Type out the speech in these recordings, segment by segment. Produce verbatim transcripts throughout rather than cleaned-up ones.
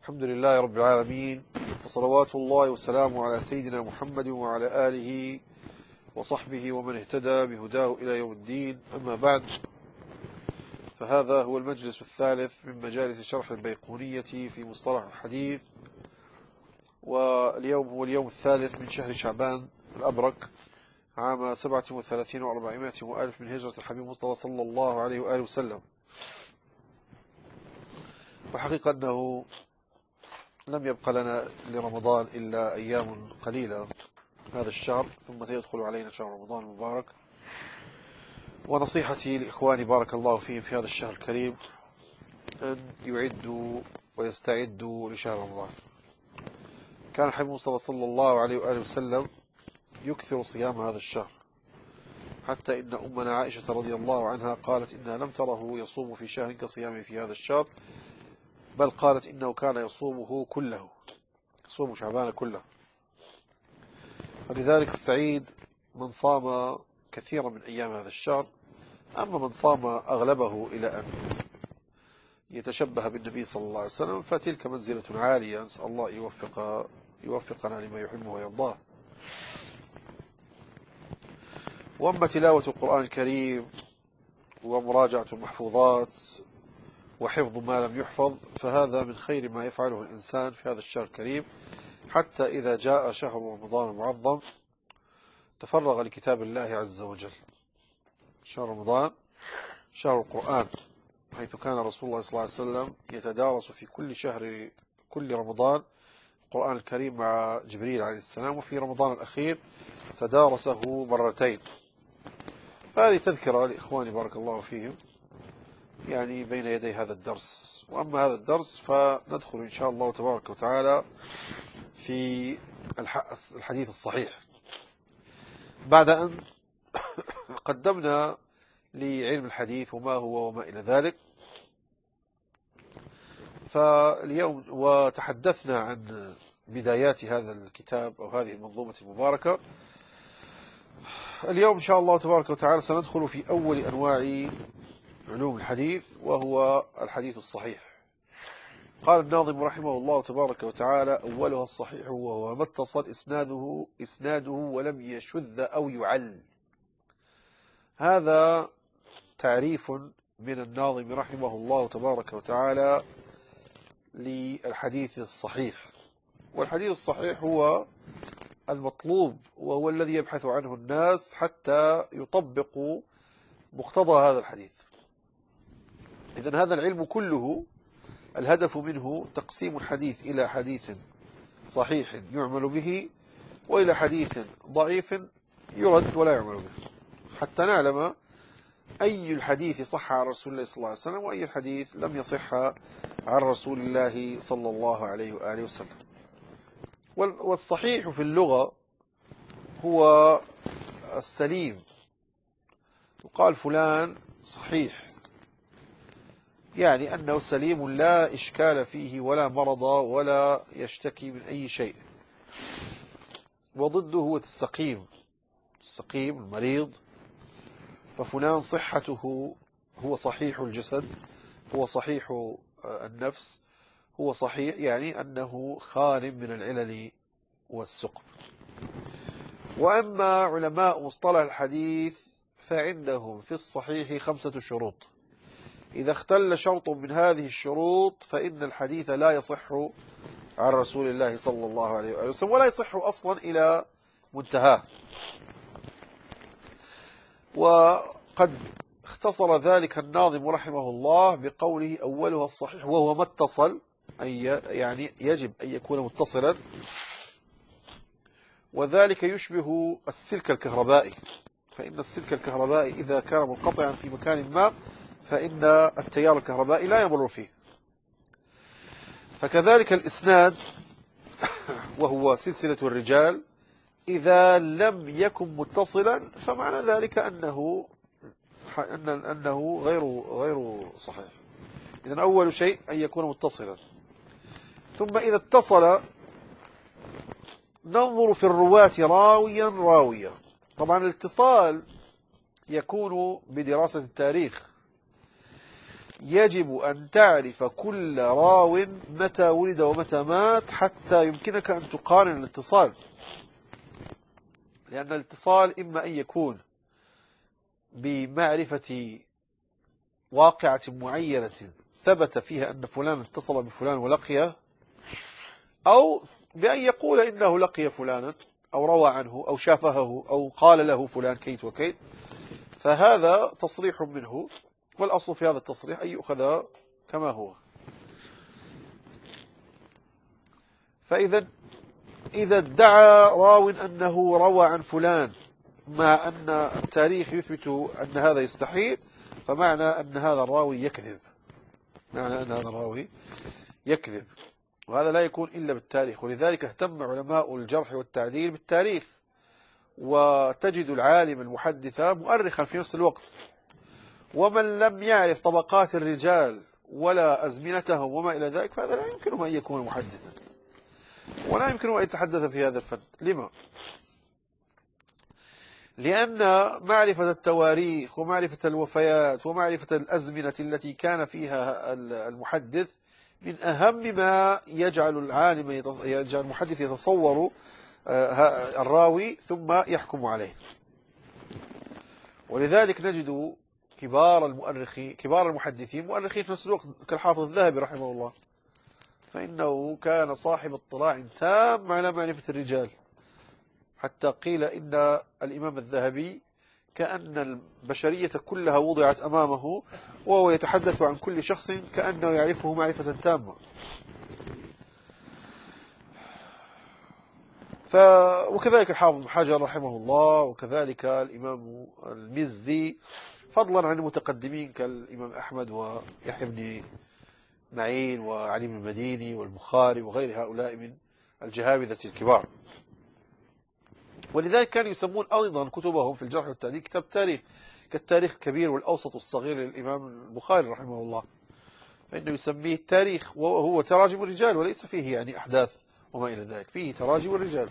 الحمد لله رب العالمين، وصلوات الله وسلامه على سيدنا محمد وعلى آله وصحبه ومن اهتدى بهداه إلى يوم الدين. أما بعد، فهذا هو المجلس الثالث من مجالس شرح البيقونية في مصطلح الحديث، واليوم هو اليوم الثالث من شهر شعبان الأبرك عام سبعة وثلاثين وأربعمائة وألف من هجرة الحبيب مصطفى صلى الله عليه وآله وسلم. والحقيقة أنه لم يبقى لنا لرمضان إلا أيام قليلة هذا الشهر، ثم سيدخل علينا شهر رمضان المبارك. ونصيحتي لإخواني بارك الله فيهم في هذا الشهر الكريم أن يعدوا ويستعدوا لشهر رمضان. كان الحبيب مصطفى صلى الله عليه وآله وسلم يكثر صيام هذا الشهر، حتى إن أمنا عائشة رضي الله عنها قالت إنها لم تره يصوم في شهر كصيامه في هذا الشهر، بل قالت إنه كان يصومه كله، يصوم شعبان كله. فلذلك السعيد من صام كثيرا من أيام هذا الشهر. أما من صام أغلبه إلى أن يتشبه بالنبي صلى الله عليه وسلم فتلك منزلة عالية، نسأل الله يوفق يوفقنا لما يحبه ويرضاه. وأما تلاوة القرآن الكريم ومراجعة المحفوظات وحفظ ما لم يحفظ فهذا من خير ما يفعله الإنسان في هذا الشهر الكريم، حتى إذا جاء شهر رمضان المعظم تفرغ لكتاب الله عز وجل. شهر رمضان شهر القرآن، حيث كان رسول الله صلى الله عليه وسلم يتدارس في كل شهر كل رمضان القرآن الكريم مع جبريل عليه السلام، وفي رمضان الأخير تدارسه مرتين. هذه تذكرة لإخواني بارك الله فيهم يعني بين يدي هذا الدرس. وأما هذا الدرس فندخل إن شاء الله تبارك وتعالى في الحديث الصحيح بعد أن قدمنا لعلم الحديث وما هو وما إلى ذلك. فاليوم وتحدثنا عن بدايات هذا الكتاب أو هذه المنظومة المباركة. اليوم إن شاء الله تبارك وتعالى سندخل في أول أنواع علوم الحديث، وهو الحديث الصحيح. قال الناظم رحمه الله تبارك وتعالى: أولها الصحيح وهو ما اتصل إسناده إسناده ولم يشذ أو يعل. هذا تعريف من الناظم رحمه الله تبارك وتعالى للحديث الصحيح. والحديث الصحيح هو المطلوب، وهو الذي يبحث عنه الناس حتى يطبقوا مقتضى هذا الحديث. إذن هذا العلم كله الهدف منه تقسيم الحديث إلى حديث صحيح يعمل به، وإلى حديث ضعيف يرد ولا يعمل به، حتى نعلم أي الحديث صح عن رسول الله صلى الله عليه وسلم وأي الحديث لم يصح عن رسول الله صلى الله عليه وآله وسلم. والصحيح في اللغة هو السليم، يقال فلان صحيح، يعني أنه سليم لا إشكال فيه ولا مرض ولا يشتكي من أي شيء. وضده هو السقيم، السقيم المريض. ففلان صحته هو صحيح الجسد، هو صحيح النفس، هو صحيح يعني أنه خال من العلل والسقم. وأما علماء مصطلح الحديث فعندهم في الصحيح خمسة شروط، إذا اختل شرط من هذه الشروط فإن الحديث لا يصح عن رسول الله صلى الله عليه وآله وسلم، ولا يصح أصلا إلى منتهاه. وقد اختصر ذلك الناظم رحمه الله بقوله: أولها الصحيح وهو ما اتصل، أي يعني يجب أن يكون متصلا، وذلك يشبه السلك الكهربائي. فإن السلك الكهربائي إذا كان منقطعا في مكان ما فإن التيار الكهربائي لا يمر فيه. فكذلك الإسناد وهو سلسلة الرجال إذا لم يكن متصلا فمعنى ذلك أنه أنه غير غير صحيح. إذن أول شيء أن يكون متصلا. ثم إذا اتصل ننظر في الرواة راويا راويا. طبعا الاتصال يكون بدراسة التاريخ، يجب أن تعرف كل راو متى ولد ومتى مات حتى يمكنك أن تقارن الاتصال، لأن الاتصال إما أن يكون بمعرفة واقعة معينة ثبت فيها أن فلان اتصل بفلان ولقيه، أو بأن يقول إنه لقي فلانا أو روى عنه أو شافهه أو قال له فلان كيت وكيت، فهذا تصريح منه، والأصل في هذا التصريح أن يؤخذ كما هو. فإذا إذا ادعى راو أنه روى عن فلان مع أن التاريخ يثبت أن هذا يستحيل، فمعنى أن هذا الراوي يكذب، معنى أن هذا الراوي يكذب، وهذا لا يكون إلا بالتاريخ. ولذلك اهتم علماء الجرح والتعديل بالتاريخ، وتجد العالم المحدث مؤرخا في نفس الوقت، ومن لم يعرف طبقات الرجال ولا أزمنتهم وما إلى ذلك فهذا لا يمكنه أن يكون محدثا، ولا يمكنه أن يتحدث في هذا الفن. لما؟ لأن معرفة التواريخ ومعرفة الوفيات ومعرفة الأزمنة التي كان فيها المحدث من أهم ما يجعل العالم يجعل المحدث يتصور الراوي ثم يحكم عليه. ولذلك نجد كبار المؤرخين كبار المحدثين مؤرخين في نفس الوقت كالحافظ الذهبي رحمه الله، فإنه كان صاحب اطلاع تام على معرفة الرجال، حتى قيل إن الإمام الذهبي كأن البشرية كلها وضعت أمامه وهو يتحدث عن كل شخص كأنه يعرفه معرفة تامة. ف... وكذلك الحافظ بن حجر رحمه الله، وكذلك الإمام المزي، فضلا عن المتقدمين كالإمام أحمد ويحيى بن معين وعلي بن المديني والبخاري وغير هؤلاء من الجهابذة الكبار. ولذلك كانوا يسمون أيضا كتبهم في الجرح والتعديل كتاب تاريخ، كالتاريخ الكبير والأوسط والصغير للإمام البخاري رحمه الله، فإنه يسميه التاريخ، وهو تراجم الرجال وليس فيه يعني أحداث وما إلى ذلك، فيه تراجم الرجال.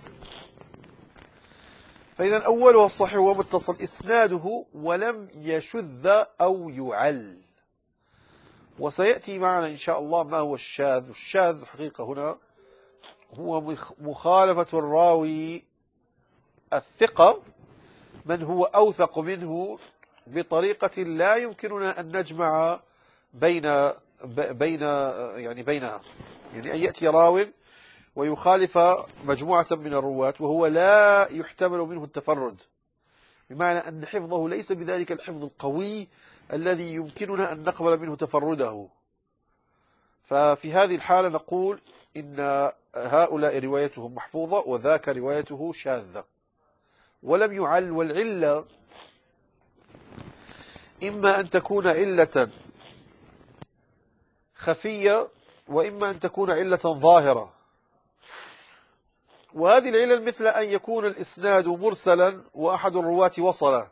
فإذا أولها الصحيح ومتصل إسناده ولم يشذ أو يعل. وسيأتي معنا إن شاء الله ما هو الشاذ. الشاذ الحقيقة هنا هو مخالفة الراوي الثقة من هو أوثق منه بطريقة لا يمكننا أن نجمع بين بين يعني بينها، يعني أن يأتي راو ويخالف مجموعة من الرواة وهو لا يحتمل منه التفرد، بمعنى أن حفظه ليس بذلك الحفظ القوي الذي يمكننا أن نقبل منه تفرده. ففي هذه الحالة نقول إن هؤلاء روايتهم محفوظة وذاك روايته شاذة ولم يعل. والعلة إما أن تكون علة خفية وإما أن تكون علة ظاهرة. وهذه العلل مثل أن يكون الإسناد مرسلا وأحد الرواة وصله،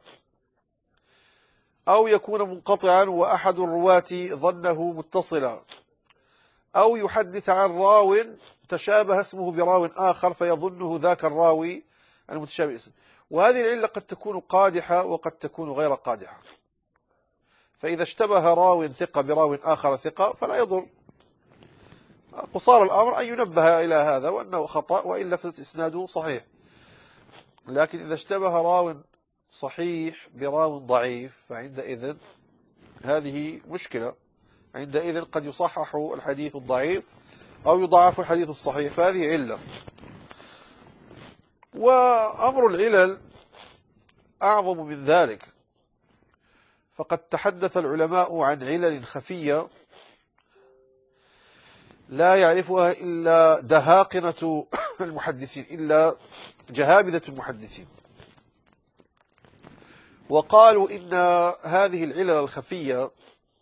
أو يكون منقطعا وأحد الرواة ظنه متصلا، أو يحدث عن راو تشابه اسمه براو آخر فيظنه ذاك الراوي المتشابه اسمه. وهذه العلة قد تكون قادحة وقد تكون غير قادحة، فإذا اشتبه راو ثقة براو آخر ثقة فلا يضر، قصار الأمر أن ينبه إلى هذا وأنه خطأ وإلا فالإسناد صحيح. لكن إذا اشتبه راو صحيح براو ضعيف فعندئذ هذه مشكلة، عندئذ قد يصحح الحديث الضعيف أو يضعف الحديث الصحيح، فهذه علة. وأمر العلل أعظم من ذلك، فقد تحدث العلماء عن علل خفية لا يعرفها إلا دهاقنة المحدثين، إلا جهابذة المحدثين، وقالوا إن هذه العلل الخفية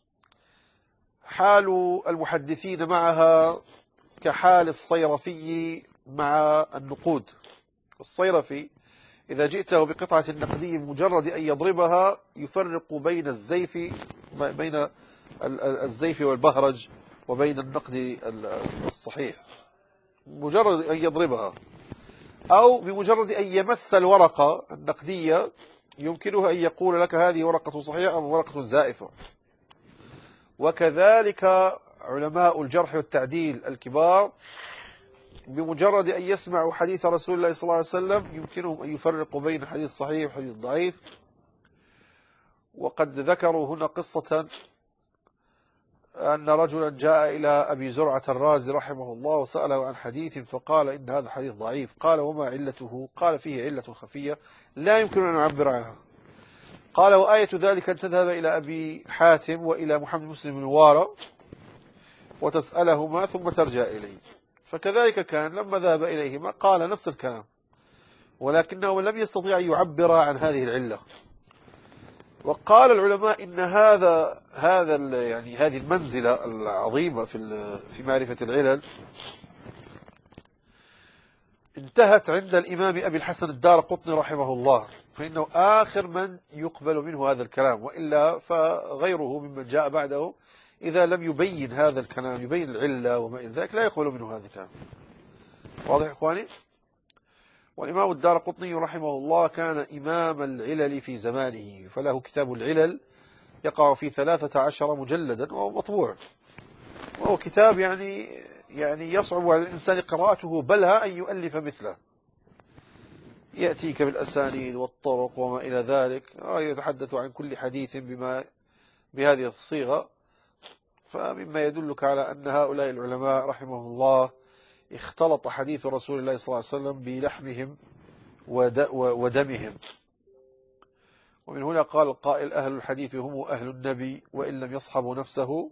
حال المحدثين معها كحال الصيرفي مع النقود. الصيرفي إذا جئته بقطعة نقدية بمجرد أن يضربها يفرق بين الزيف بين الزيف والبهرج وبين النقد الصحيح مجرد أن يضربها، أو بمجرد أن يمس الورقة النقدية يمكنه أن يقول لك هذه ورقة صحيحة أو ورقة زائفة. وكذلك علماء الجرح والتعديل الكبار بمجرد أن يسمعوا حديث رسول الله صلى الله عليه وسلم يمكنهم أن يفرقوا بين حديث صحيح وحديث ضعيف. وقد ذكروا هنا قصة أن رجلا جاء إلى أبي زرعة الرازي رحمه الله وسأله عن حديث فقال إن هذا حديث ضعيف. قال وما علته؟ قال فيه علة خفية لا يمكن أن نعبر عنها. قال وآية ذلك أن تذهب إلى أبي حاتم وإلى محمد مسلم الوارى وتسألهما ثم ترجع إليه. فكذلك كان لما ذهب إليهما قال نفس الكلام، ولكنه لم يستطيع أن يعبر عن هذه العلة. وقال العلماء إن هذا هذا يعني هذه المنزلة العظيمة في في معرفة العلل انتهت عند الإمام أبي الحسن الدارقطني رحمه الله، فإنه آخر من يقبل منه هذا الكلام، وإلا فغيره ممن جاء بعده إذا لم يبين هذا الكلام، يبين العلة وما إلى ذلك، لا يقبل منه هذا الكلام. واضح إخواني؟ والإمام الدارقطني رحمه الله كان إمام العلل في زمانه، فله كتاب العلل يقع في ثلاثة عشر مجلدا وهو مطبوع، وهو كتاب يعني يعني يصعب على الإنسان قراءته، بلها أن يؤلف مثله. يأتيك بالأسانيد والطرق وما إلى ذلك، ويتحدث عن كل حديث بما بهذه الصيغة. فمما يدلك على أن هؤلاء العلماء رحمهم الله اختلط حديث رسول الله صلى الله عليه وسلم بلحمهم ودمهم. ومن هنا قال القائل أهل الحديث هم أهل النبي وإن لم يصحبوا نفسه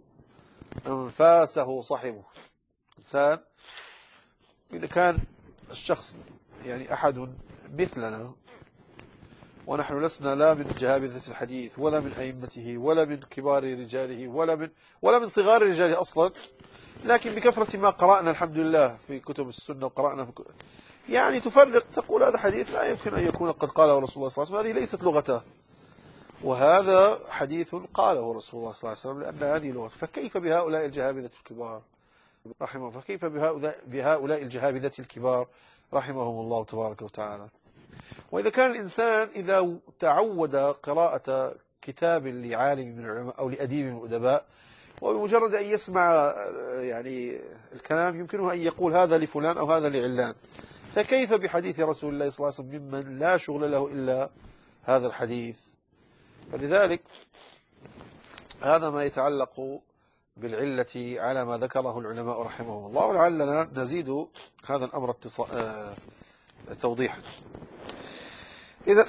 أنفاسه صحبه. إنسان إذا كان الشخص يعني أحد مثلنا، ونحن لسنا لا من جهابذة الحديث ولا من أئمته ولا من كبار رجاله ولا من ولا من صغار رجاله أصلا، لكن بكثرة ما قرأنا الحمد لله في كتب السنة وقرأنا في كتب يعني تفرق تقول هذا حديث لا يمكن أن يكون قد قاله رسول الله صلى الله عليه وسلم، هذه ليست لغته، وهذا حديث قاله رسول الله صلى الله عليه وسلم لأن هذه لغته. فكيف بهؤلاء الجهابذة الكبار رحمه الله، فكيف بهؤلاء الجهابذة الكبار رحمهم الله تبارك وتعالى. وإذا كان الإنسان إذا تعود قراءة كتاب لعالم من العلماء أو لأديب من الأدباء، وبمجرد أن يسمع يعني الكلام يمكنه أن يقول هذا لفلان أو هذا لعلان، فكيف بحديث رسول الله صلى الله عليه وسلم ممن لا شغل له إلا هذا الحديث؟ فلذلك هذا ما يتعلق بالعلة على ما ذكره العلماء رحمهم الله، ولعلنا نزيد هذا الأمر توضيحا. إذا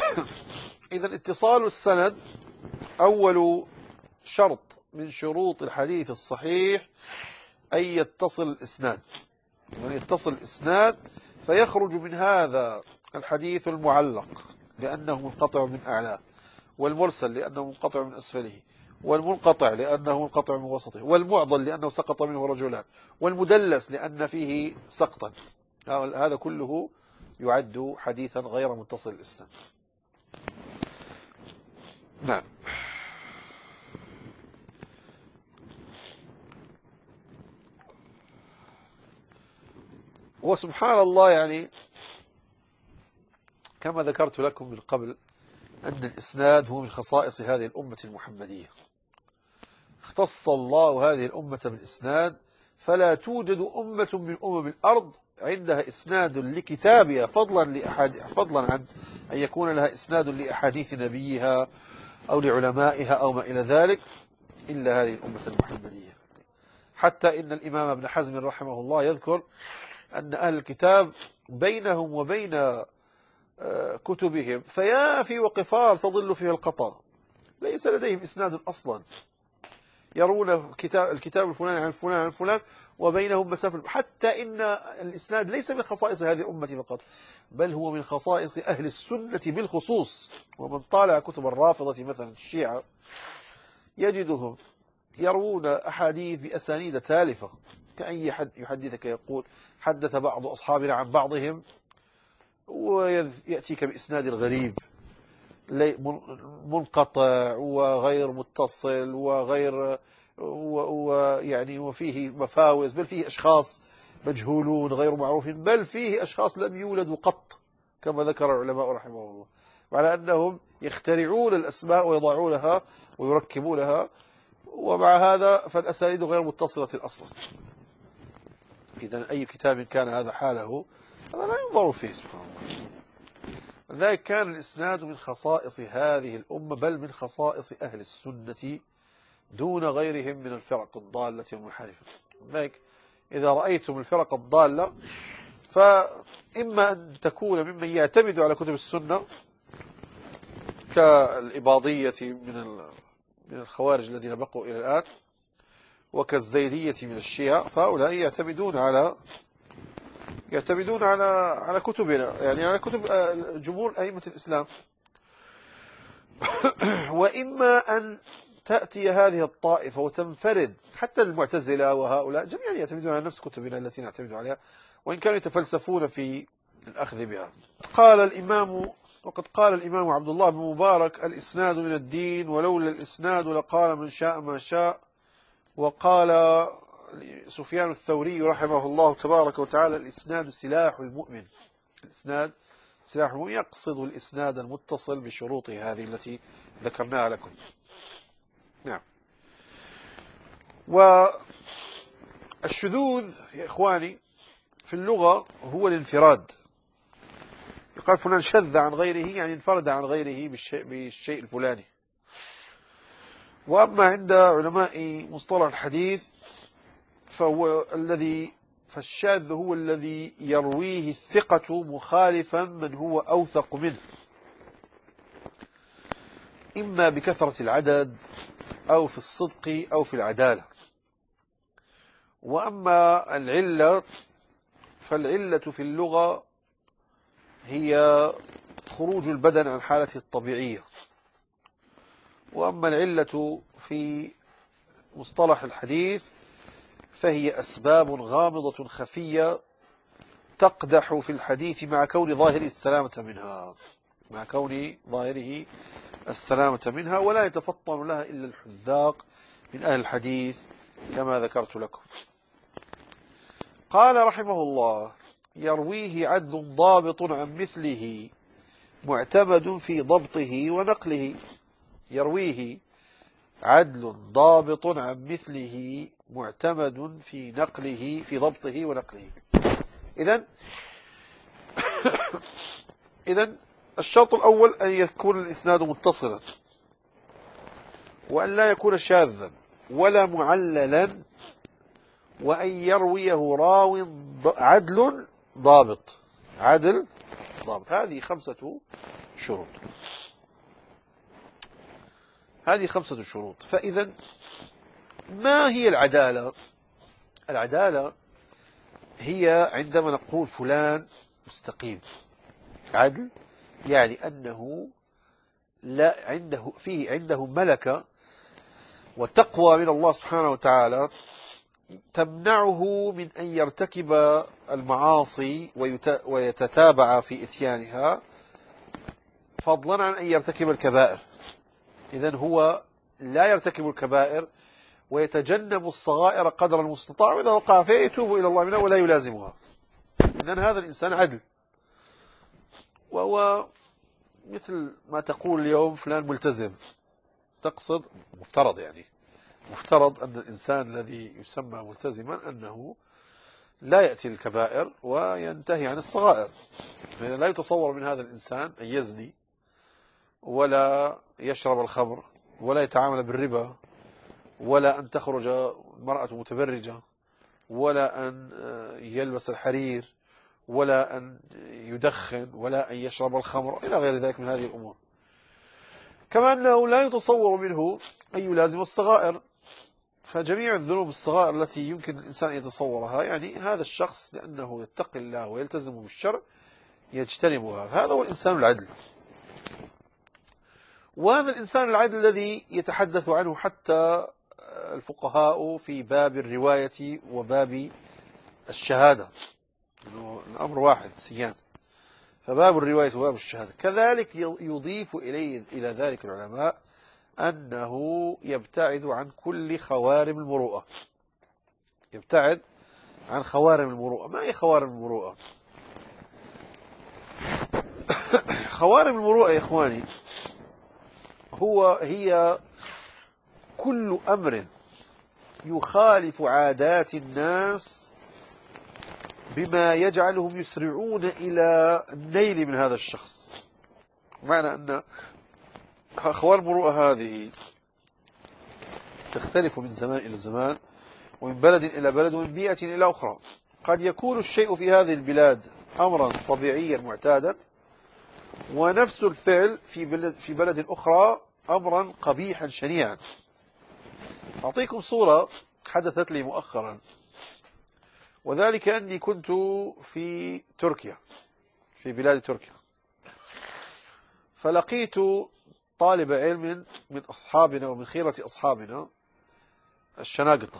إذا اتصال السند أول شرط من شروط الحديث الصحيح أن يتصل الإسناد، يعني يتصل الإسناد فيخرج من هذا الحديث المعلق لأنه منقطع من أعلاه، والمرسل لأنه منقطع من أسفله، والمنقطع لأنه منقطع من وسطه، والمعضل لأنه سقط منه رجلان، والمدلس لأن فيه سقطا. هذا كله يعد حديثا غير متصل الإسناد. نعم. وسبحان الله يعني كما ذكرت لكم من قبل أن الإسناد هو من خصائص هذه الأمة المحمدية، اختص الله هذه الأمة بالإسناد، فلا توجد أمة من أمم الأرض عندها إسناد لكتابها فضلا لأحد فضلا عن أن يكون لها إسناد لأحاديث نبيها أو لعلمائها أو ما إلى ذلك إلا هذه الأمة المحمدية. حتى إن الإمام ابن حزم رحمه الله يذكر أن أهل الكتاب بينهم وبين كتبهم فيافي وقفار تضل فيها القطر، ليس لديهم إسناد أصلا، يرون كتاب الكتاب الفلاني عن فلان عن فلان وبينهم مسافة. حتى إن الإسناد ليس من خصائص هذه الأمة فقط، بل هو من خصائص أهل السنة بالخصوص. ومن طالع كتب الرافضة مثلا الشيعة يجدهم يروون أحاديث بأسانيد تالفة، كأي حد يحدثك يقول حدث بعض أصحابنا عن بعضهم، ويأتيك بإسناد الغريب منقطع وغير متصل وغير ويعني وفيه مفاوز، بل فيه أشخاص مجهولون غير معروفين، بل فيه أشخاص لم يولدوا قط كما ذكر العلماء رحمه الله، وعلى أنهم يخترعون الأسماء ويضعونها ويركبونها ومع هذا فالأسانيد غير متصلة الأصل. إذن أي كتاب كان هذا حاله هذا لا ينظر فيه سبحان الله. لذلك كان الإسناد من خصائص هذه الأمة، بل من خصائص أهل السنة دون غيرهم من الفرق الضالة والمنحرفة. لذلك إذا رأيتم الفرق الضالة فإما أن تكون ممن يعتمد على كتب السنة كالإباضية من من الخوارج الذين بقوا إلى الآن، وكالزيدية من الشيعة، فهؤلاء يعتمدون على يعتمدون على على كتبنا، يعني على كتب جمهور أئمة الإسلام. وإما أن تأتي هذه الطائفة وتنفرد، حتى المعتزلة وهؤلاء جميعا يعتمدون على نفس كتبنا التي نعتمد عليها، وإن كانوا يتفلسفون في الأخذ بها. قال الإمام وقد قال الإمام عبد الله بن مبارك: الإسناد من الدين، ولولا الإسناد لقال من شاء ما شاء. وقال سفيان الثوري رحمه الله تبارك وتعالى: الإسناد سلاح المؤمن. الإسناد سلاح المؤمن، يقصد الإسناد المتصل بشروطه هذه التي ذكرناها لكم. نعم. والشذوذ يا إخواني في اللغة هو الانفراد. يقال فلان شذ عن غيره، يعني انفرد عن غيره بالشيء, بالشيء الفلاني. وأما عند علماء مصطلح الحديث فهو الذي فالشاذ هو الذي يرويه الثقة مخالفا من هو أوثق منه، إما بكثرة العدد أو في الصدق أو في العدالة. وأما العلة فالعلة في اللغة هي خروج البدن عن حالته الطبيعية. وأما العلة في مصطلح الحديث فهي أسباب غامضة خفية تقدح في الحديث مع كون ظاهره السلامة منها مع كون ظاهره السلامة منها ولا يتفطن لها إلا الحذاق من أهل الحديث كما ذكرت لكم. قال رحمه الله: يرويه عدل ضابط عن مثله معتمد في ضبطه ونقله. يرويه عدل ضابط عن مثله معتمد في نقله في ضبطه ونقله. إذن إذن الشرط الأول أن يكون الإسناد متصلا، وأن لا يكون شاذا ولا معللا، وأن يرويه راو عدل ضابط. عدل ضابط، هذه خمسة شروط. هذه خمسة شروط. فإذا ما هي العدالة؟ العدالة هي عندما نقول فلان مستقيم. عدل يعني أنه لا عنده فيه عنده ملكة وتقوى من الله سبحانه وتعالى تمنعه من أن يرتكب المعاصي ويتتابع في إتيانها، فضلا عن أن يرتكب الكبائر. إذن هو لا يرتكب الكبائر ويتجنب الصغائر قدر المستطاع، وإذا وقع فيه يتوب إلى الله منها ولا يلازمها. إذن هذا الإنسان عدل. وهو مثل ما تقول اليوم فلان ملتزم، تقصد مفترض يعني مفترض أن الإنسان الذي يسمى ملتزما أنه لا يأتي الكبائر وينتهي عن الصغائر. فإذا لا يتصور من هذا الإنسان أن يزني ولا يشرب الخمر ولا يتعامل بالربا ولا أن تخرج المرأة متبرجة ولا أن يلبس الحرير ولا أن يدخن ولا أن يشرب الخمر إلى غير ذلك من هذه الأمور. كما أنه لا يتصور منه أن يلازم الصغائر. فجميع الذنوب الصغائر التي يمكن الإنسان أن يتصورها، يعني هذا الشخص لأنه يتقي الله ويلتزم بالشرع يجتنبها. هذا هو الإنسان العدل. وهذا الإنسان العدل الذي يتحدث عنه حتى الفقهاء في باب الرواية وباب الشهادة، الأمر واحد سيان. فباب الرواية وباب الشهادة كذلك يضيف إليه إلى ذلك العلماء أنه يبتعد عن كل خوارم المروءة. يبتعد عن خوارم المروءة. ما هي خوارم المروءة؟ خوارم المروءة يا إخواني هو هي كل أمر يخالف عادات الناس بما يجعلهم يسرعون إلى النيل من هذا الشخص. معنى أن أخوان المروءة هذه تختلف من زمان إلى زمان، ومن بلد إلى بلد، ومن بيئة إلى أخرى. قد يكون الشيء في هذه البلاد أمرا طبيعيا معتادا، ونفس الفعل في بلد, في بلد أخرى أمرا قبيحا شنيعا. أعطيكم صورة حدثت لي مؤخرا، وذلك أني كنت في تركيا، في بلاد تركيا، فلقيت طالب علم من أصحابنا ومن خيرة أصحابنا الشناقطة.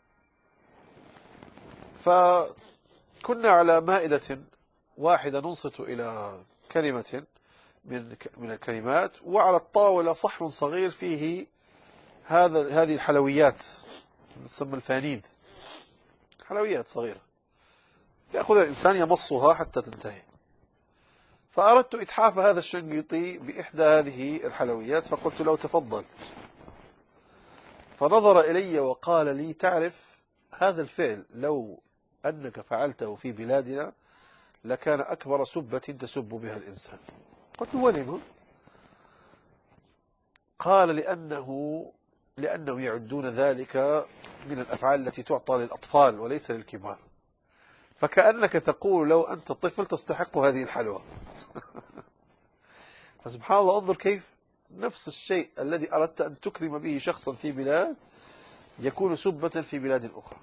فكنا على مائدة واحدة ننصت إلى كلمة من من الكلمات، وعلى الطاولة صحن صغير فيه هذا هذه الحلويات تسمى الفانيد، حلويات صغيرة يأخذ الإنسان يمصها حتى تنتهي. فأردت إتحاف هذا الشنقيطي بإحدى هذه الحلويات، فقلت له تفضل. فنظر إلي وقال لي: تعرف هذا الفعل لو أنك فعلته في بلادنا لكان أكبر سبة تسب بها الإنسان. قلت: ولم؟ قال: لأنه لأنه يعدون ذلك من الأفعال التي تعطى للأطفال وليس للكبار، فكأنك تقول لو أنت طفل تستحق هذه الحلوى. فسبحان الله، انظر كيف نفس الشيء الذي أردت أن تكرم به شخصا في بلاد يكون سبة في بلاد أخرى.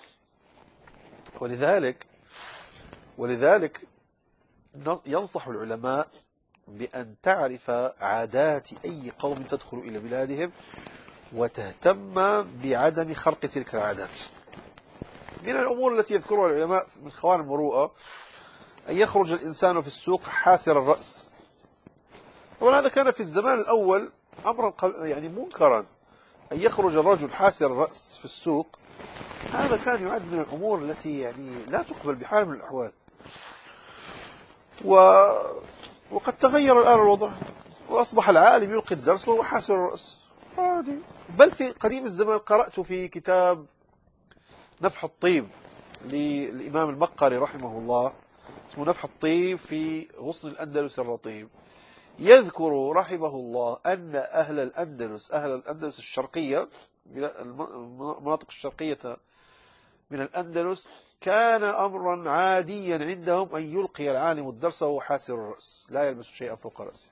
ولذلك ولذلك ينصح العلماء بأن تعرف عادات أي قوم تدخل إلى بلادهم وتهتم بعدم خرق تلك العادات. من الأمور التي يذكرها العلماء من خوان المروءة أن يخرج الإنسان في السوق حاسر الرأس. طبعا هذا كان في الزمان الأول أمرا يعني منكرا، أن يخرج الرجل حاسر الرأس في السوق. هذا كان يعد من الأمور التي يعني لا تقبل بحال من الأحوال. و... وقد تغير الآن الوضع، وأصبح العالم يلقي الدرس وهو حاسر الرأس عادي. بل في قديم الزمان قرأت في كتاب نفح الطيب للإمام المقري رحمه الله، اسمه نفح الطيب في غصن الأندلس الرطيب، يذكر رحمه الله أن أهل الأندلس أهل الأندلس الشرقية، المناطق الشرقية من الأندلس، كان أمرا عاديا عندهم أن يلقي العالم الدرس وهو حاسر الرأس لا يلبس شيئا فوق رأسه.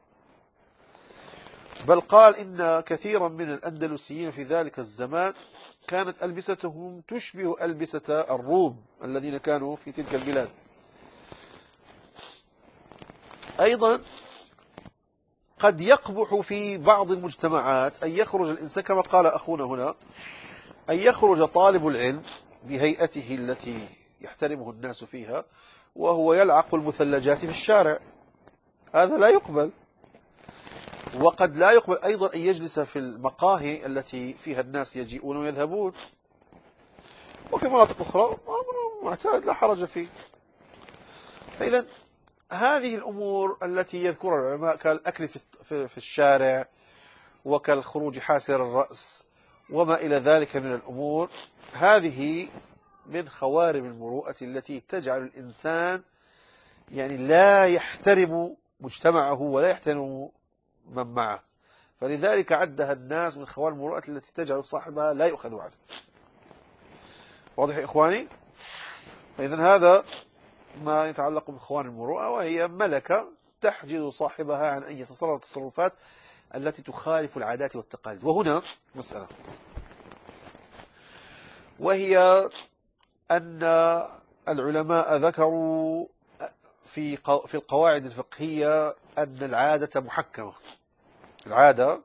بل قال إن كثيرا من الأندلسيين في ذلك الزمان كانت ألبستهم تشبه ألبسة الروم الذين كانوا في تلك البلاد. أيضا قد يقبح في بعض المجتمعات أن يخرج الإنسان كما قال أخونا هنا، أن يخرج طالب العلم بهيئته التي يحترمه الناس فيها وهو يلعق المثلجات في الشارع. هذا لا يقبل. وقد لا يقبل أيضا أن يجلس في المقاهي التي فيها الناس يجيئون ويذهبون. وفي مناطق أخرى أمر معتاد لا حرج فيه. فإذا هذه الأمور التي يذكرها العلماء كالأكل في الشارع وكالخروج حاسر الرأس وما إلى ذلك من الأمور، هذه من خوارم المروءة التي تجعل الإنسان يعني لا يحترم مجتمعه ولا يحترم من معه. فلذلك عدها الناس من خوارم المروءة التي تجعل صاحبها لا يؤخذ عنه. واضح يا إخواني؟ إذن هذا ما يتعلق بخوان المروءة، وهي ملكة تحجز صاحبها عن أن يتصرف تصرفات التي تخالف العادات والتقاليد. وهنا مسألة، وهي أن العلماء ذكروا في في القواعد الفقهية أن العادة محكمة. العادة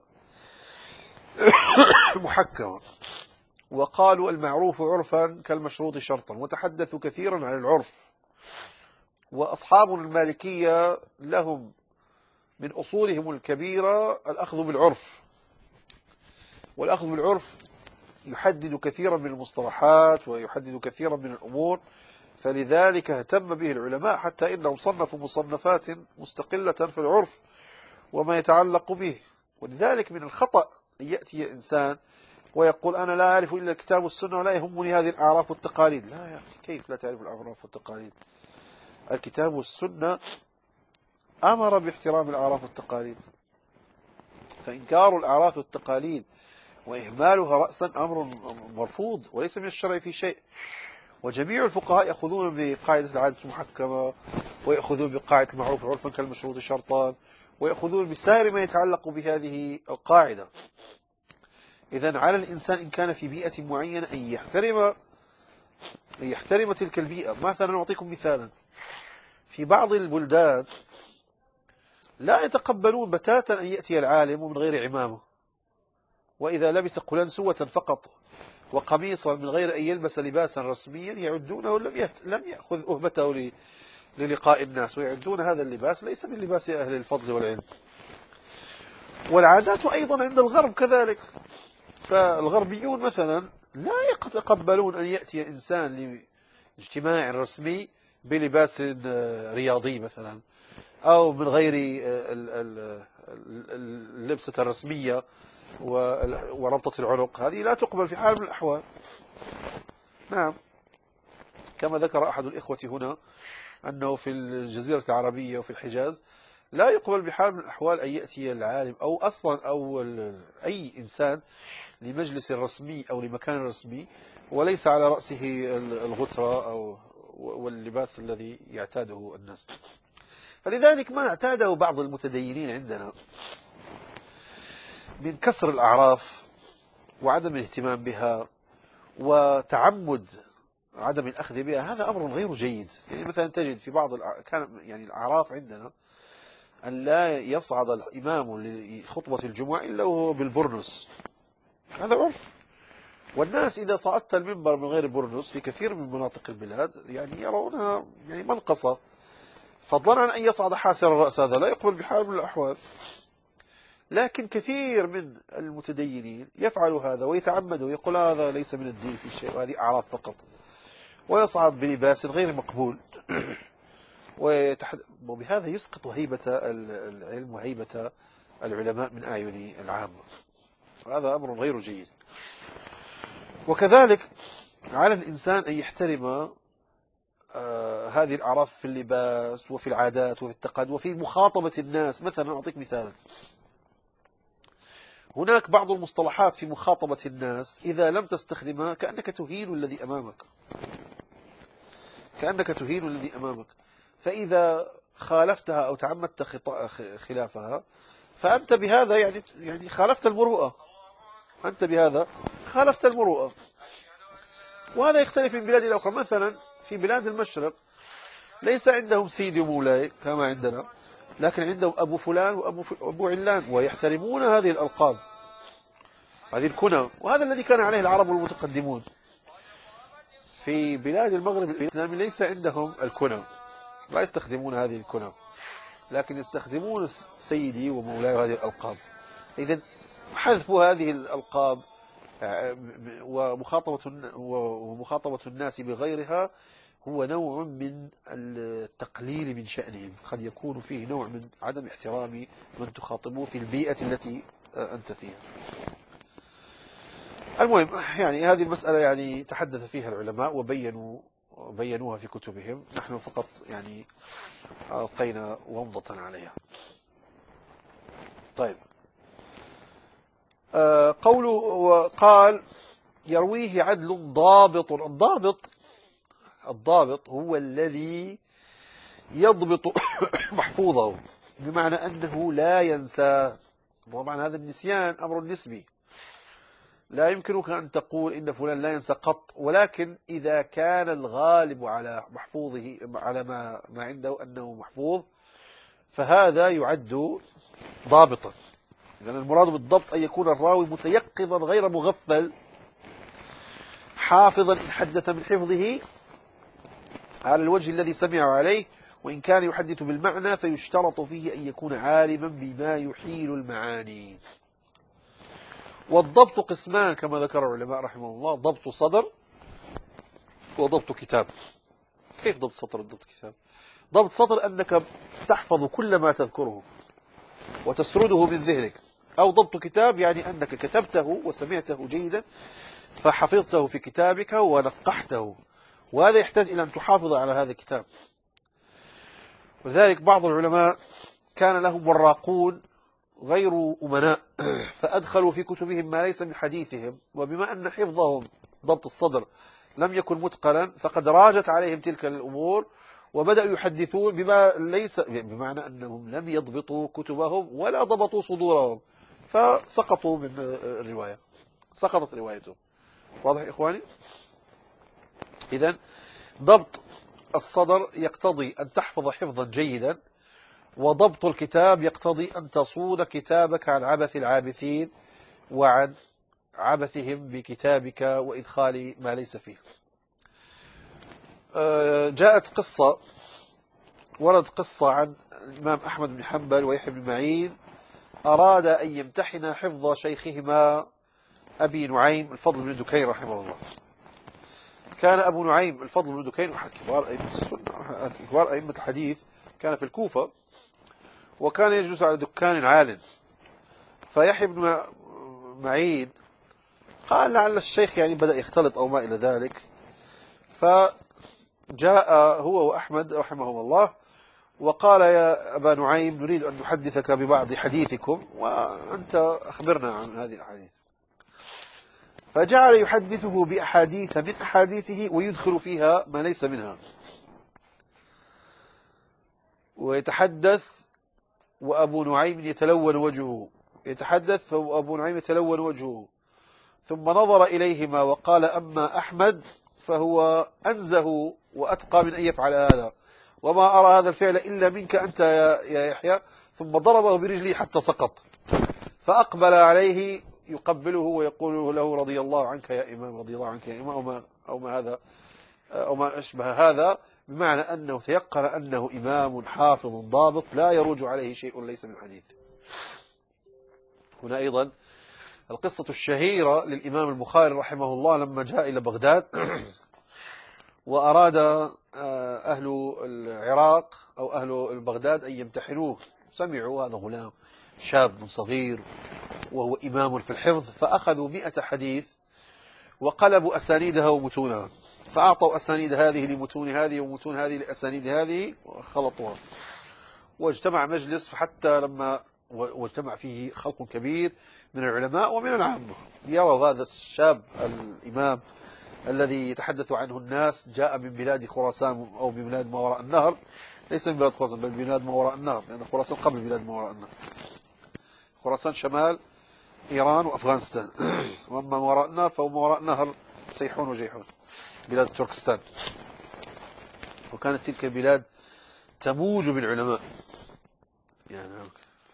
محكمة. وقالوا المعروف عرفا كالمشروط شرطا، وتحدثوا كثيرا عن العرف. وأصحاب المالكية لهم من أصولهم الكبيرة الأخذ بالعرف، والأخذ بالعرف يحدد كثيرا من المصطلحات ويحدد كثيرا من الأمور. فلذلك اهتم به العلماء حتى إنهم صنفوا مصنفات مستقلة في العرف وما يتعلق به. ولذلك من الخطأ أن يأتي إنسان ويقول أنا لا أعرف إلا الكتاب والسنة ولا يهمني هذه الأعراف والتقاليد. لا يا أخي، كيف لا تعرف الأعراف والتقاليد؟ الكتاب والسنة أمر باحترام الأعراف والتقاليد، فإنكار الأعراف والتقاليد وإهمالها رأسا أمر مرفوض وليس من الشرع في شيء. وجميع الفقهاء يأخذون بقاعدة العادة المحكمة، ويأخذون بقاعدة المعروف عرفا كالمشروط شرطان، ويأخذون بسائر ما يتعلق بهذه القاعدة. إذن على الإنسان إن كان في بيئة معينة أن يحترم أن يحترم تلك البيئة. مثلا أعطيكم مثالا، في بعض البلدان لا يتقبلون بتاتا أن يأتي العالم من غير عمامة، وإذا لبس قلنسوة فقط وقميصا من غير أن يلبس لباسا رسميا يعدونه لم لم يأخذ أهبته للقاء الناس، ويعدون هذا اللباس ليس من لباس أهل الفضل والعلم. والعادات أيضا عند الغرب كذلك، فالغربيون مثلا لا يتقبلون أن يأتي إنسان لاجتماع رسمي بلباس رياضي مثلا، أو من غير اللبسة الرسمية وربطة العنق. هذه لا تقبل في حال من الأحوال. نعم، كما ذكر أحد الإخوة هنا أنه في الجزيرة العربية وفي الحجاز لا يقبل بحال من الأحوال أن يأتي العالم أو أصلا أو أي إنسان لمجلس رسمي أو لمكان رسمي وليس على رأسه الغترة أو واللباس الذي يعتاده الناس. فلذلك ما اعتاده بعض المتدينين عندنا من كسر الأعراف وعدم الاهتمام بها وتعمد عدم الأخذ بها، هذا أمر غير جيد. يعني مثلا تجد في بعض كان يعني الأعراف عندنا أن لا يصعد الإمام لخطبة الجمعة إلا وهو بالبرنس، هذا عرف. والناس إذا صعدت المنبر من غير برنس في كثير من مناطق البلاد يعني يرونها يعني منقصة، فضلا عن أن يصعد حاسر الرأس، هذا لا يقبل بحال من الأحوال. لكن كثير من المتدينين يفعل هذا ويتعمد ويقول هذا ليس من الدين في شيء وهذه أعراض فقط، ويصعد بلباس غير مقبول وبهذا يسقط هيبة العلم وهيبة العلماء من أعين العامة. هذا أمر غير جيد. وكذلك على الإنسان أن يحترم آه هذه الأعراف في اللباس وفي العادات وفي التقاليد وفي مخاطبة الناس. مثلا أعطيك مثالا، هناك بعض المصطلحات في مخاطبة الناس إذا لم تستخدمها كأنك تهين الذي أمامك، كأنك تهين الذي أمامك. فإذا خالفتها أو تعمدت خلافها فأنت بهذا يعني يعني خالفت المروءة، أنت بهذا خالفت المروءة. وهذا يختلف من بلاد إلى أخرى. مثلا في بلاد المشرق ليس عندهم سيدي ومولاي كما عندنا، لكن عندهم أبو فلان وأبو أبو علان، ويحترمون هذه الألقاب، هذه الكنى. وهذا الذي كان عليه العرب المتقدمون. في بلاد المغرب الإسلامي ليس عندهم الكنى، لا يستخدمون هذه الكنى، لكن يستخدمون سيدي ومولاي هذه الألقاب. إذن حذف هذه الألقاب ومخاطبة ومخاطبة الناس بغيرها هو نوع من التقليل من شأنهم، قد يكون فيه نوع من عدم احترام من تخاطبه في البيئة التي أنت فيها. المهم، يعني هذه المسألة يعني تحدث فيها العلماء وبينوا بينوها في كتبهم، نحن فقط يعني ألقينا ومضة عليها. طيب، آه قوله وقال يرويه عدل ضابط. الضابط الضابط هو الذي يضبط محفوظه، بمعنى أنه لا ينسى. طبعا هذا النسيان أمر نسبي، لا يمكنك أن تقول إن فلان لا ينسى قط، ولكن إذا كان الغالب على محفوظه على ما ما عنده أنه محفوظ فهذا يعد ضابطا. إذن المراد بالضبط أن يكون الراوي متيقظا غير مغفل، حافظا إن حدث من حفظه على الوجه الذي سمع عليه، وإن كان يحدث بالمعنى فيشترط فيه أن يكون عالما بما يحيل المعاني. والضبط قسمان كما ذكر العلماء رحمه الله: ضبط صدر وضبط كتاب. كيف ضبط صدر وضبط كتاب؟ ضبط صدر أنك تحفظ كل ما تذكره وتسرده من ذهنك، أو ضبط كتاب يعني أنك كتبته وسمعته جيدا فحفظته في كتابك ونقحته، وهذا يحتاج إلى أن تحافظ على هذا الكتاب. ولذلك بعض العلماء كان لهم وراقون غير أمناء فأدخلوا في كتبهم ما ليس من حديثهم، وبما أن حفظهم ضبط الصدر لم يكن متقنا فقد راجت عليهم تلك الأمور وبدأوا يحدثون بما ليس، بمعنى أنهم لم يضبطوا كتبهم ولا ضبطوا صدورهم فسقطوا من الرواية، سقطت روايتهم. واضح إخواني؟ إذن ضبط الصدر يقتضي أن تحفظ حفظا جيدا، وضبط الكتاب يقتضي أن تصون كتابك عن عبث العابثين وعن عبثهم بكتابك وإدخال ما ليس فيه. جاءت قصة، ورد قصة عن الإمام أحمد بن حنبل ويحيى بن معين أراد أن يمتحن حفظ شيخهما أبي نعيم الفضل بن دكين رحمه الله. كان أبو نعيم الفضل بن دكين أحد كبار أئمة السنة، كبار أئمة الحديث، كان في الكوفة وكان يجلس على دكان عال. فيحيى بن معين قال لعل الشيخ يعني بدأ يختلط أو ما إلى ذلك، فجاء هو وأحمد رحمهم الله وقال يا أبا نعيم نريد أن نحدثك ببعض حديثكم وأنت أخبرنا عن هذه الأحاديث. فجعل يحدثه بأحاديث من أحاديثه ويدخل فيها ما ليس منها، ويتحدث وأبو نعيم يتلون وجهه، يتحدث وأبو نعيم يتلون وجهه، ثم نظر إليهما وقال أما أحمد فهو أنزه وأتقى من أن يفعل هذا، وما أرى هذا الفعل إلا منك أنت يا يحيى، ثم ضربه برجله حتى سقط، فأقبل عليه يقبله ويقول له رضي الله عنك يا إمام، رضي الله عنك يا إمام، أو ما, أو ما هذا أو ما أشبه هذا، بمعنى أنه تيقن أنه إمام حافظ ضابط لا يروج عليه شيء ليس من حديث. هنا أيضا القصة الشهيرة للإمام البخاري رحمه الله لما جاء إلى بغداد وأراد أهل العراق أو أهل بغداد أن يمتحنوه، سمعوا هذا غلام شاب صغير وهو إمام في الحفظ، فأخذوا مئة حديث وقلبوا أسانيدها ومتونها، فأعطوا أسانيد هذه لمتون هذه ومتون هذه لأسانيد هذه وخلطوها، واجتمع مجلس حتى لما واجتمع فيه خلق كبير من العلماء ومن العامة يروا هذا الشاب الإمام الذي يتحدث عنه الناس جاء من بلاد خراسان أو ببلاد ما وراء النهر، ليس من بلاد خراسان بل بلاد ما وراء النهر، لأن خراسان قبل بلاد ما وراء النهر، خراسان شمال إيران وأفغانستان، وأما ما وراء النهر فهو ما وراء النهر سيحون وجيحون بلاد تركستان. وكانت تلك البلاد تموج بالعلماء يعني. ف...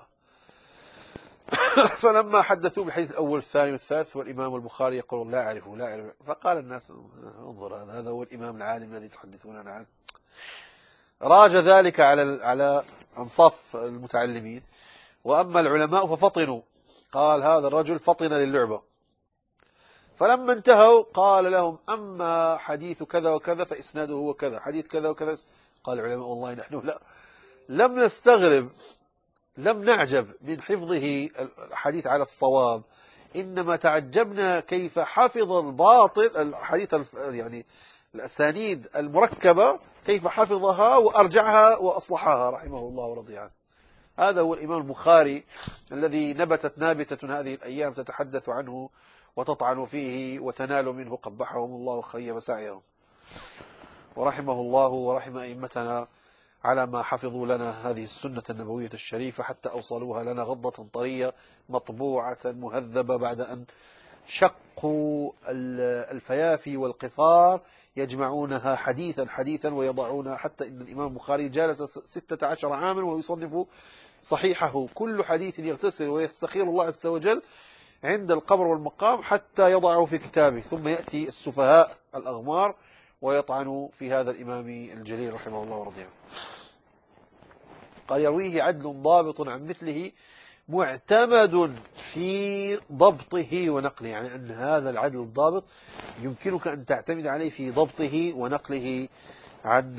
فلما حدثوا بالحديث الأول الثاني والثالث والإمام البخاري يقول لا أعرفه لا أعرفه، فقال الناس انظر هذا هذا هو الإمام العالم الذي تحدثون عنه. راج ذلك على على أنصاف المتعلمين، وأما العلماء ففطنوا، قال هذا الرجل فطن للعبة. فلما انتهوا قال لهم أما حديث كذا وكذا فإسناده هو كذا، حديث كذا وكذا. قال العلماء والله نحن لا لم نستغرب لم نعجب من حفظه الحديث على الصواب، إنما تعجبنا كيف حفظ الباطل الحديث يعني الأسانيد المركبة كيف حفظها وأرجعها وأصلحها رحمه الله ورضي عنه. هذا هو الإمام البخاري الذي نبتت نابتة هذه الأيام تتحدث عنه وتطعن فيه وتنال منه قبحهم الله وخيب سعيهم، ورحمه الله ورحم أئمتنا على ما حفظوا لنا هذه السنة النبوية الشريفة حتى أوصلوها لنا غضة طرية مطبوعة مهذبة بعد أن شقوا الفيافي والقفار يجمعونها حديثا حديثا ويضعونها، حتى إن الإمام البخاري جالس ستة عشر عاما ويصنف صحيحه، كل حديث يغتسل ويستخير الله عز وجل عند القبر والمقام حتى يضعه في كتابه، ثم يأتي السفهاء الأغمار ويطعنوا في هذا الإمام الجليل رحمه الله ورضي عنه. قال يرويه عدل ضابط عن مثله معتمد في ضبطه ونقله، يعني أن هذا العدل الضابط يمكنك أن تعتمد عليه في ضبطه ونقله عن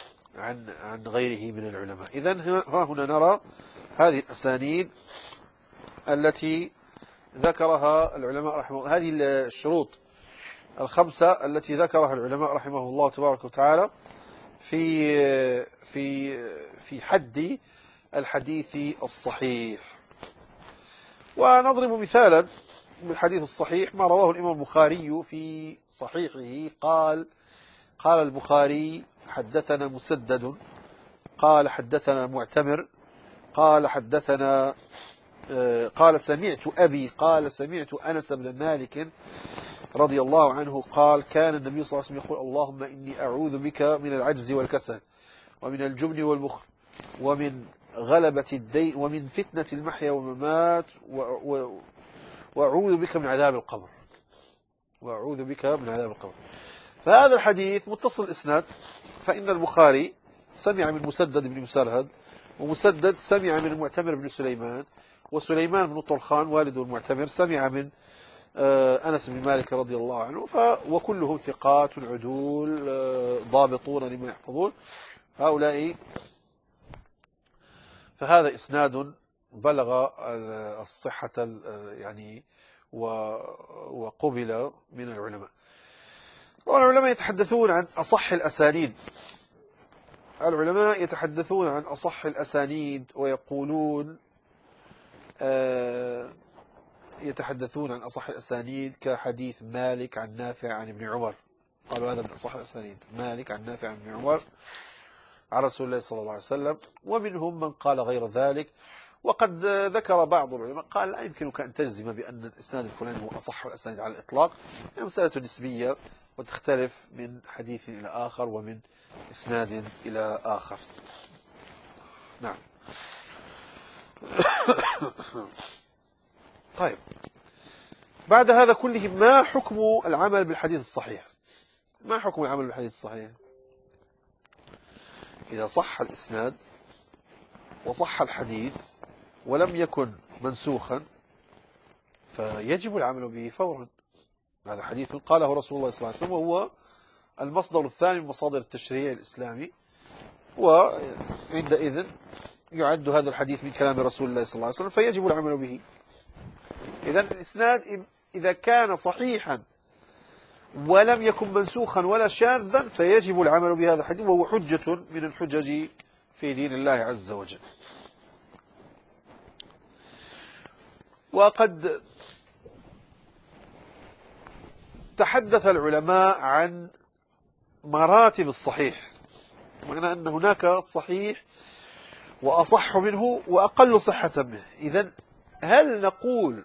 عن عن غيره من العلماء. إذن ها هنا نرى هذه الأسانيد التي ذكرها العلماء رحمه الله، هذه الشروط الخمسة التي ذكرها العلماء رحمه الله تبارك وتعالى في في في حد الحديث الصحيح. ونضرب مثالا بالحديث الصحيح ما رواه الإمام البخاري في صحيحه. قال قال البخاري: حدثنا مسدد قال حدثنا معتمر قال حدثنا قال سمعت أبي قال سمعت أنس بن مالك رضي الله عنه قال: كان النبي صلى الله عليه وسلم يقول: اللهم إني أعوذ بك من العجز والكسل ومن الجبن والبخل ومن غلبة الدين ومن فتنة المحيا والممات وأعوذ بك من عذاب القبر وأعوذ بك من عذاب القبر. فهذا الحديث متصل الإسناد، فإن البخاري سمع من مسدد بن مسرهد، ومسدد سمع من المعتمر بن سليمان، وسليمان بن طرخان والد المعتمر سمع من أنس بن مالك رضي الله عنه، وكلهم ثقات عدول ضابطون لما يحفظون هؤلاء. فهذا إسناد بلغ الصحة يعني وقبل من العلماء. والعلماء يتحدثون عن أصح الأسانيد العلماء يتحدثون عن أصح الأسانيد ويقولون يتحدثون عن أصح الأسانيد كحديث مالك عن نافع عن ابن عمر. قالوا هذا من أصح الأسانيد، مالك عن نافع عن ابن عمر عن رسول الله صلى الله عليه وسلم. ومنهم من قال غير ذلك. وقد ذكر بعض العلماء قال: لا يمكنك أن تجزم بأن الإسناد الفلاني هو أصح الأسانيد على الإطلاق، يعني مسألة نسبية وتختلف من حديث إلى آخر ومن إسناد إلى آخر. نعم. طيب، بعد هذا كله ما حكم العمل بالحديث الصحيح؟ ما حكم العمل بالحديث الصحيح؟ إذا صح الإسناد وصح الحديث ولم يكن منسوخا فيجب العمل به فورا. هذا حديث قاله رسول الله صلى الله عليه وسلم، وهو المصدر الثاني من مصادر التشريع الإسلامي، وعندئذ يعد هذا الحديث من كلام رسول الله صلى الله عليه وسلم فيجب العمل به. إذن الإسناد إذا كان صحيحا ولم يكن منسوخا ولا شاذا فيجب العمل بهذا الحديث، وهو حجة من الحجج في دين الله عز وجل. وقد تحدث العلماء عن مراتب الصحيح، معنى أن هناك صحيح وأصح منه وأقل صحة منه. إذن هل نقول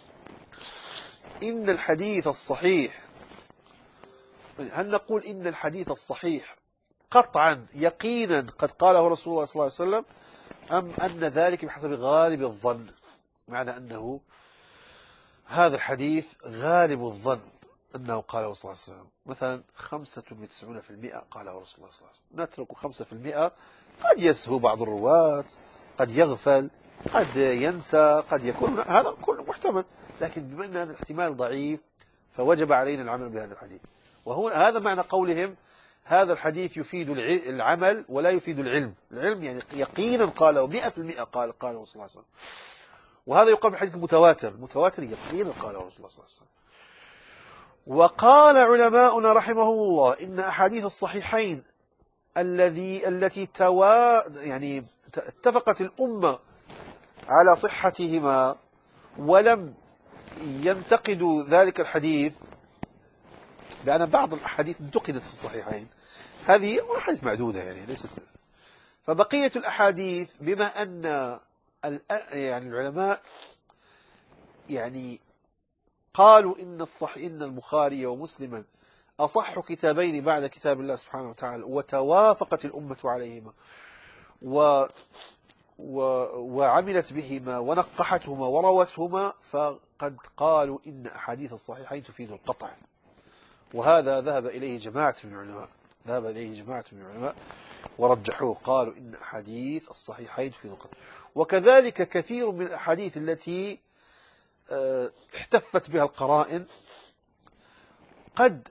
إن الحديث الصحيح هل نقول إن الحديث الصحيح قطعا يقينا قد قاله رسول الله صلى الله عليه وسلم، أم أن ذلك بحسب غالب الظن؟ معنى أنه هذا الحديث غالب الظن أنه قاله صلى الله عليه وسلم، مثلا خمسة وتسعون في المئة قاله رسول الله صلى الله عليه وسلم، نترك خمسة في المئة قد يسهو بعض الرواة، قد يغفل، قد ينسى، قد يكون هذا كله محتمل، لكن بما أن هذا الاحتمال ضعيف فوجب علينا العمل بهذا الحديث. وهو هذا معنى قولهم هذا الحديث يفيد العمل ولا يفيد العلم. العلم يعني يقينا قاله مئة في المئة قال قاله صلى الله عليه وسلم، وهذا يقال بالحديث المتواتر، المتواتر يقينا قاله رسول الله صلى الله عليه وسلم. وقال علماؤنا رحمهم الله إن أحاديث الصحيحين الذي التي توا يعني اتفقت الأمة على صحتهما ولم ينتقدوا ذلك الحديث، بأن بعض الأحاديث انتقدت في الصحيحين، هذه أحاديث معدودة يعني ليست. فبقية الأحاديث بما أن يعني العلماء يعني قالوا إن الصح إن البخاري ومسلما أصح كتابين بعد كتاب الله سبحانه وتعالى وتوافقت الأمة عليهما و و وعملت بهما ونقحتهما وروتهما، فقد قالوا إن أحاديث الصحيحين تفيد القطع. وهذا ذهب إليه جماعة من العلماء ذهب إليه جماعة من العلماء ورجحوه، قالوا إن أحاديث الصحيحين تفيد القطع. وكذلك كثير من الأحاديث التي احتفت بها القرائن قد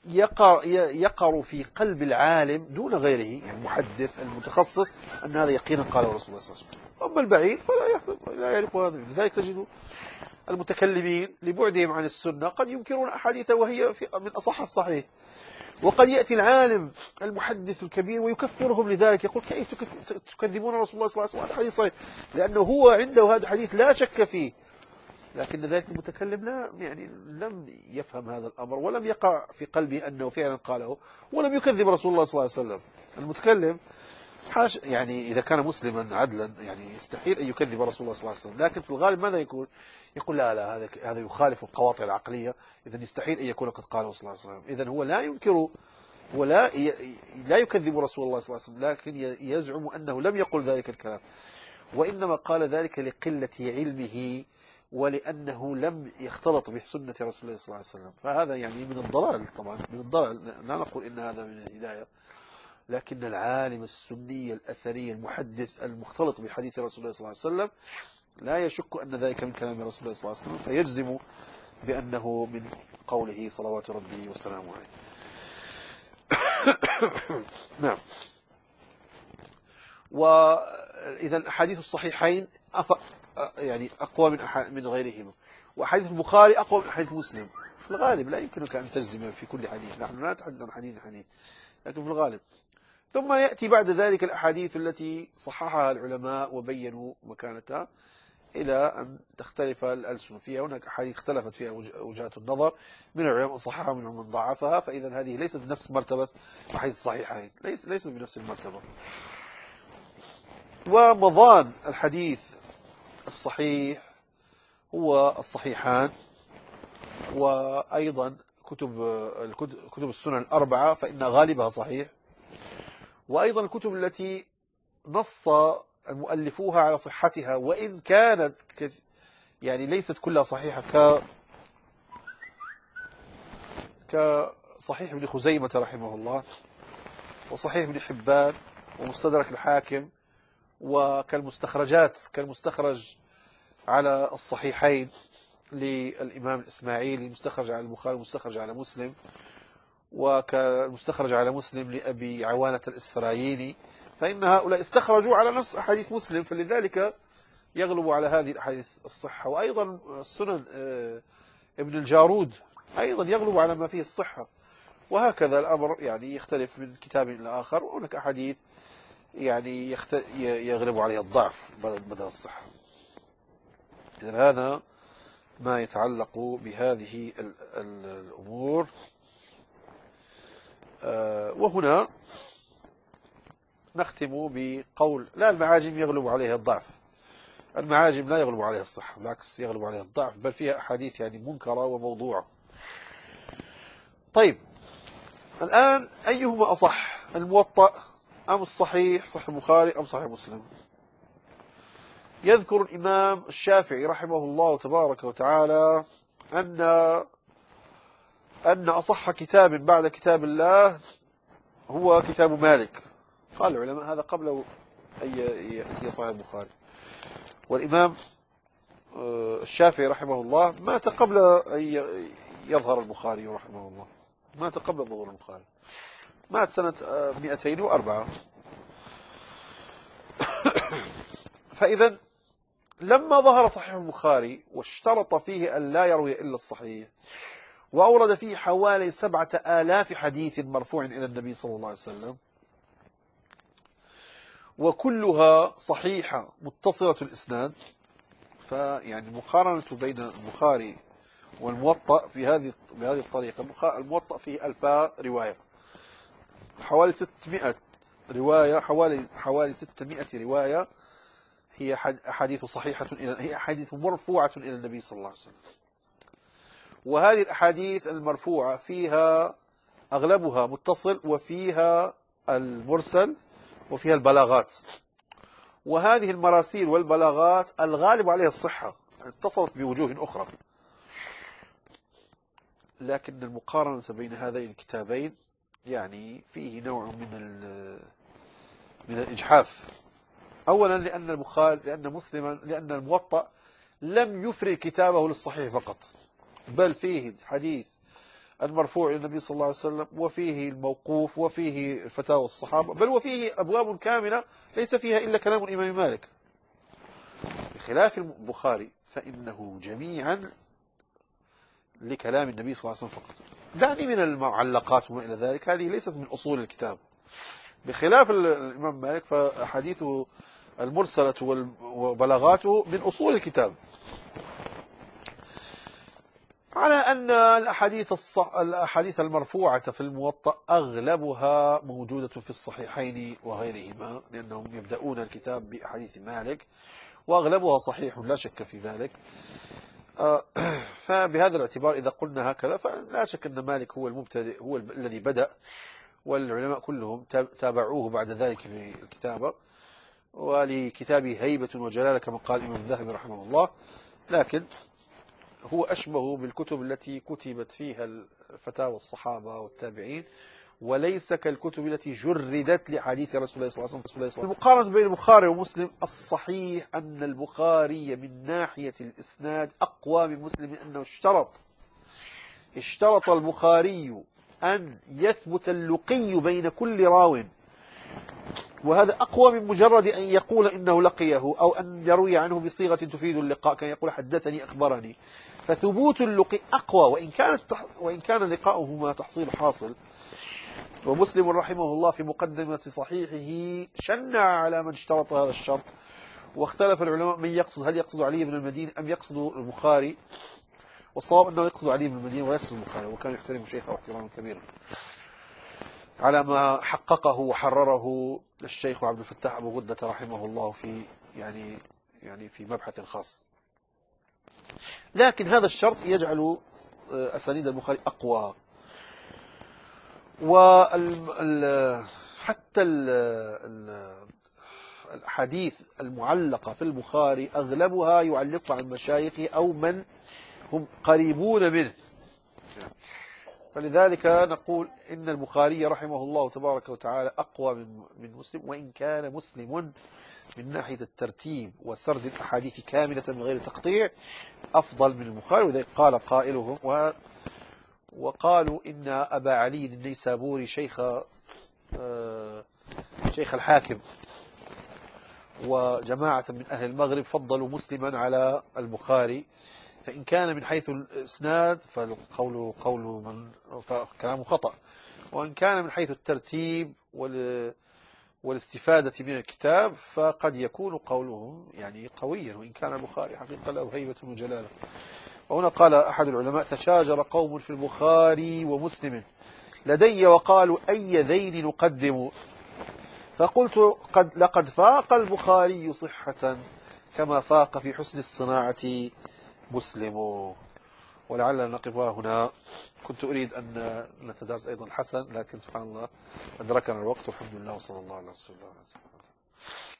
يقر, يقر في قلب العالم دون غيره، يعني المحدث المتخصص، أن هذا يقينا قاله رسول الله صلى الله عليه وسلم. أما البعيد فلا لا يعرف هذا. لذلك تجد المتكلمين لبعدهم عن السنة قد ينكرون أحاديث وهي في من أصح الصحيح، وقد يأتي العالم المحدث الكبير ويكفرهم لذلك، يقول كيف تكذبون رسول الله صلى الله عليه وسلم، هذا حديث صحيح، لأنه هو عنده هذا الحديث لا شك فيه. لكن ذلك المتكلم لا يعني لم يفهم هذا الأمر، ولم يقع في قلبه أنه فعلا قاله، ولم يكذب رسول الله صلى الله عليه وسلم. المتكلم حاش يعني إذا كان مسلما عدلا يعني يستحيل أن يكذب رسول الله صلى الله عليه وسلم، لكن في الغالب ماذا يقول؟ يقول لا لا هذا هذا يخالف القواطع العقلية، إذا يستحيل أن يكون قد قال رسول الله صلى الله عليه وسلم. إذا هو لا ينكر ولا لا يكذب رسول الله صلى الله عليه وسلم، لكن يزعم أنه لم يقل ذلك الكلام، وإنما قال ذلك لقلة علمه ولأنه لم يختلط بسنة رسول الله صلى الله عليه وسلم. فهذا يعني من الضلال، طبعا من الضلال، لا نقول إن هذا من الهداية، لكن العالم السني الأثري المحدث المختلط بحديث رسول الله صلى الله عليه وسلم لا يشك أن ذلك من كلام رسول الله صلى الله عليه وسلم، فيجزم بأنه من قوله صلوات ربي وسلامه عليه. نعم. وإذا الأحاديث الصحيحين أف... يعني أقوى من أح... من غيرهما، وأحاديث البخاري أقوى من أحاديث مسلم. في الغالب لا يمكنك أن تجزم في كل حديث، نحن لا نتحدث عن حديث حديث، لكن في الغالب. ثم يأتي بعد ذلك الأحاديث التي صححها العلماء وبينوا مكانتها إلى أن تختلف الألسن فيها. هناك أحاديث اختلفت فيها وجهات النظر، من العلماء صححها ومن من ضعفها، فإذا هذه ليست بنفس مرتبة أحاديث الصحيحين، ليس ليست بنفس المرتبة. ومضان الحديث الصحيح هو الصحيحان، وأيضا كتب كتب السنن الأربعة فإن غالبها صحيح، وأيضا الكتب التي نص المؤلفوها على صحتها وإن كانت يعني ليست كلها صحيحة، ك كصحيح ابن خزيمة رحمه الله، وصحيح ابن حبان، ومستدرك الحاكم، وكالمستخرجات كالمستخرج على الصحيحين للإمام الإسماعيلي، المستخرج على البخاري، المستخرج على مسلم، وكالمستخرج على مسلم لأبي عوانة الإسفرايني، فإن هؤلاء استخرجوا على نفس أحاديث مسلم، فلذلك يغلب على هذه الأحاديث الصحة. وأيضا السنن ابن الجارود أيضا يغلب على ما فيه الصحة، وهكذا الأمر يعني يختلف من كتاب إلى آخر، وهناك أحاديث يعني يخت... يغلب عليها الضعف بدل الصحة. إذن هذا ما يتعلق بهذه ال... ال... الأمور. آه وهنا نختم بقول لا، المعاجم يغلب عليها الضعف، المعاجم لا يغلب عليها الصحة، بالعكس يغلب عليها الضعف، بل فيها أحاديث يعني منكرة وموضوعة. طيب الآن أيهما أصح، الموطأ أم الصحيح صحيح البخاري أم صحيح مسلم؟ يذكر الإمام الشافعي رحمه الله تبارك وتعالى أن أن أصح كتاب بعد كتاب الله هو كتاب مالك. قال العلماء هذا قبل أن يأتي صحيح البخاري. والإمام الشافعي رحمه الله مات قبل أن يظهر البخاري رحمه الله، مات قبل ظهور البخاري، مات سنة مئتين وأربعة. فإذا لما ظهر صحيح البخاري واشترط فيه أن لا يروي إلا الصحيح، وأورد فيه حوالي سبعة آلاف حديث مرفوع إلى النبي صلى الله عليه وسلم، وكلها صحيحة متصلة الإسناد، فيعني مقارنة بين البخاري والموطأ في هذه بهذه الطريقة، الموطأ فيه ألفا رواية، حوالي ستمائة رواية، حوالي حوالي ستمائة رواية هي أحاديث صحيحة، هي أحاديث مرفوعة إلى النبي صلى الله عليه وسلم. وهذه الأحاديث المرفوعة فيها أغلبها متصل، وفيها المرسل، وفيها البلاغات. وهذه المراسيل والبلاغات الغالب عليها الصحة، اتصلت بوجوه أخرى، لكن المقارنة بين هذين الكتابين يعني فيه نوع من من الإجحاف. أولا لأن البخاري لأن مسلما لأن الموطأ لم يفرد كتابه للصحيح فقط، بل فيه حديث المرفوع إلى النبي صلى الله عليه وسلم، وفيه الموقوف، وفيه فتاوى الصحابة، بل وفيه أبواب كاملة ليس فيها إلا كلام الإمام مالك، بخلاف البخاري فإنه جميعا لكلام النبي صلى الله عليه وسلم فقط. دعني من المعلقات وما إلى ذلك، هذه ليست من أصول الكتاب، بخلاف الإمام مالك فحديثه المرسلة وبلاغاته من أصول الكتاب. على أن الأحاديث, الصح... الأحاديث المرفوعة في الموطأ أغلبها موجودة في الصحيحين وغيرهما، لأنهم يبدأون الكتاب بأحاديث مالك، وأغلبها صحيح لا شك في ذلك. فبهذا الاعتبار إذا قلنا هكذا فلا شك أن مالك هو المبتدئ، هو الذي بدأ، والعلماء كلهم تابعوه بعد ذلك في الكتابة، ولكتابه هيبة وجلالة كما قال الإمام الذهبي رحمه الله، لكن هو أشبه بالكتب التي كتبت فيها فتاوى الصحابة والتابعين، وليس كالكتب التي جردت لحديث رسول الله صلى الله عليه وسلم. المقارنة بين البخاري ومسلم، الصحيح أن البخاري من ناحية الإسناد أقوى من مسلم، لأنه اشترط اشترط البخاري أن يثبت اللقي بين كل راو، وهذا أقوى من مجرد أن يقول إنه لقيه، أو أن يروي عنه بصيغة تفيد اللقاء، كان يقول حدثني أخبرني. فثبوت اللقي أقوى، وإن كانت وإن كان لقاؤهما تحصيل حاصل. ومسلم رحمه الله في مقدمة صحيحه شنع على من اشترط هذا الشرط، واختلف العلماء من يقصد، هل يقصد علي بن المديني أم يقصد البخاري؟ والصواب أنه يقصد علي بن المديني ويقصد البخاري، وكان يحترم شيخه احتراما كبيرا، على ما حققه وحرره الشيخ عبد الفتاح أبو غدة رحمه الله في يعني يعني في مبحث خاص. لكن هذا الشرط يجعل أسانيد البخاري أقوى، وحتى الحديث المعلقة في البخاري أغلبها يعلق عن مشايخه أو من هم قريبون منه، فلذلك نقول إن البخاري رحمه الله تبارك وتعالى أقوى من مسلم، وإن كان مسلم من ناحية الترتيب وسرد الأحاديث كاملة من غير تقطيع أفضل من البخاري. وذلك قال قائلهم و وقالوا إن أبا علي النيسابوري شيخ شيخ الحاكم وجماعة من أهل المغرب فضلوا مسلما على البخاري، فإن كان من حيث الإسناد فالقول قول من فكلامه خطأ، وإن كان من حيث الترتيب والاستفادة من الكتاب فقد يكون قولهم يعني قويا، وإن كان البخاري حقيقة له هيبة وجلالة. وهنا قال أحد العلماء: تشاجر قوم في البخاري ومسلم لدي وقالوا أي ذين نقدم، فقلت قد لقد فاق البخاري صحة كما فاق في حسن الصناعة مسلم. ولعلنا نقف هنا، كنت أريد أن نتدارس أيضا الحسن، لكن سبحان الله أدركنا الوقت، والحمد لله وصلى الله على رسول الله.